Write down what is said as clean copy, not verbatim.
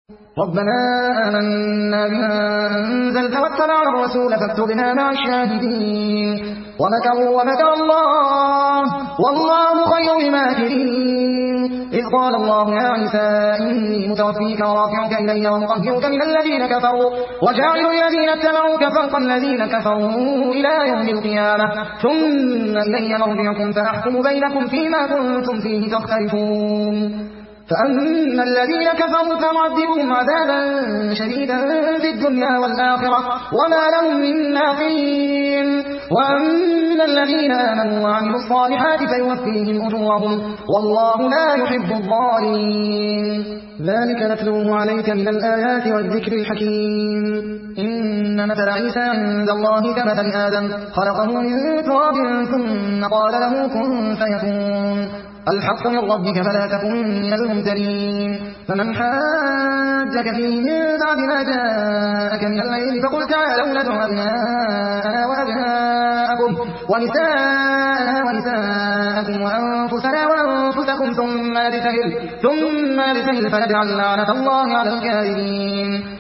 ربنا آمنا بما أنزلت واتبعنا الرسول فاكتبنا مع الشاهدين ومكروا ومكر الله والله خير الماكرين إذ قال الله يا عيسى إني متوفيك ورافعك إلي ومطهرك من الذين كفروا وجاعل الذين اتبعوك فوق الذين كفروا إلى يوم القيامة ثم إلي مرجعكم فأحكم بينكم فيما كنتم فيه تختلفون فأما الذين كفروا فمعذبهم عذابا شديدا في الدنيا والآخرة وما لهم من ناصرين وأما الذين آمنوا وعملوا الصالحات فيوفيهم أجورهم والله لا يحب الظالمين ذلك نتلوه عليك من الآيات والذكر الحكيم إن مثل عيسى عند الله كمثل آدم خلقه من تراب ثم قال له كن فيكون الحق من ربك فلا تكن من الممترين فمن حاجك فيه من بعد ما جاءك من العلم فقل تعالوا ندع أبناءنا وأبناءكم ونساءنا ونساءكم وأنفسنا وأنفسكم ثم نبتهل فنجعل لعنة الله على الكاذبين